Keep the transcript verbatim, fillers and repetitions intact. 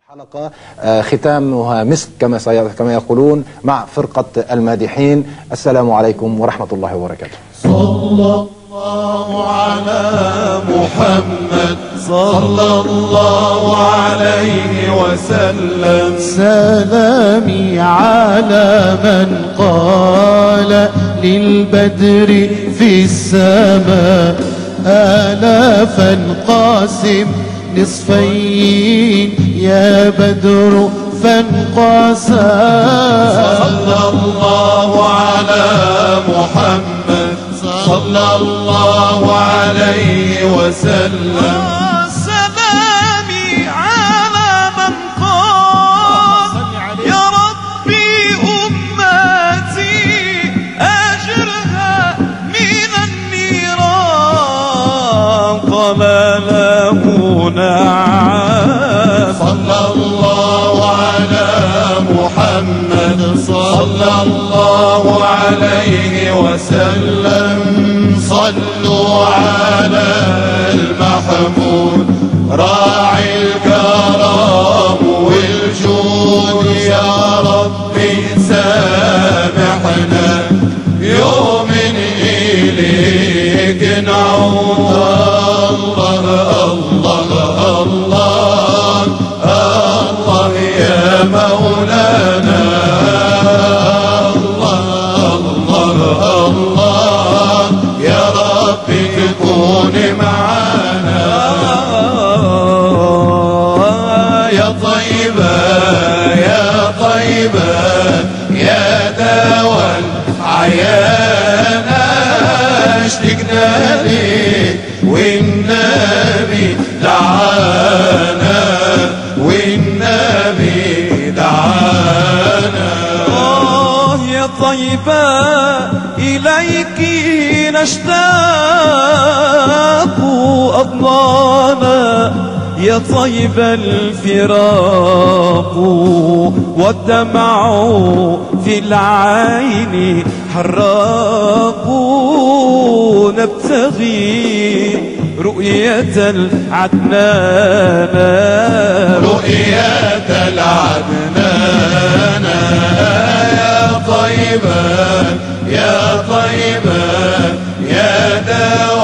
الحلقة ختامها مسك كما كما يقولون مع فرقة المادحين. السلام عليكم ورحمة الله وبركاته. صلى الله على محمد صلى الله عليه وسلم. سلامي على من قال للبدر في السماء آلافا قاسم نصفين يا بدر فانقاسا. صلى الله على محمد صلى الله عليه وسلم. سلامي على من قال يا ربي أمتي أجرها من النيران قال له نعم. صلى الله على محمد صلى الله عليه وسلم. صلوا على المحمود راعي الكرم والجود يا ربي سامحنا يوم إليك نعود. الله الله الله الله يا مولانا. الله الله الله يا ربي تكون معانا. يا طيبة يا طيبة يا دوا العيان اشتقنا لك والنبي دعانا والنبي دعانا. آه يا طيبة إليك نشتاق أضنانا يا طيب الفراق والدمع في العين حراق نبتغي رؤية العدنان رؤية العدنان. يا طيبة يا طيبة يا داوود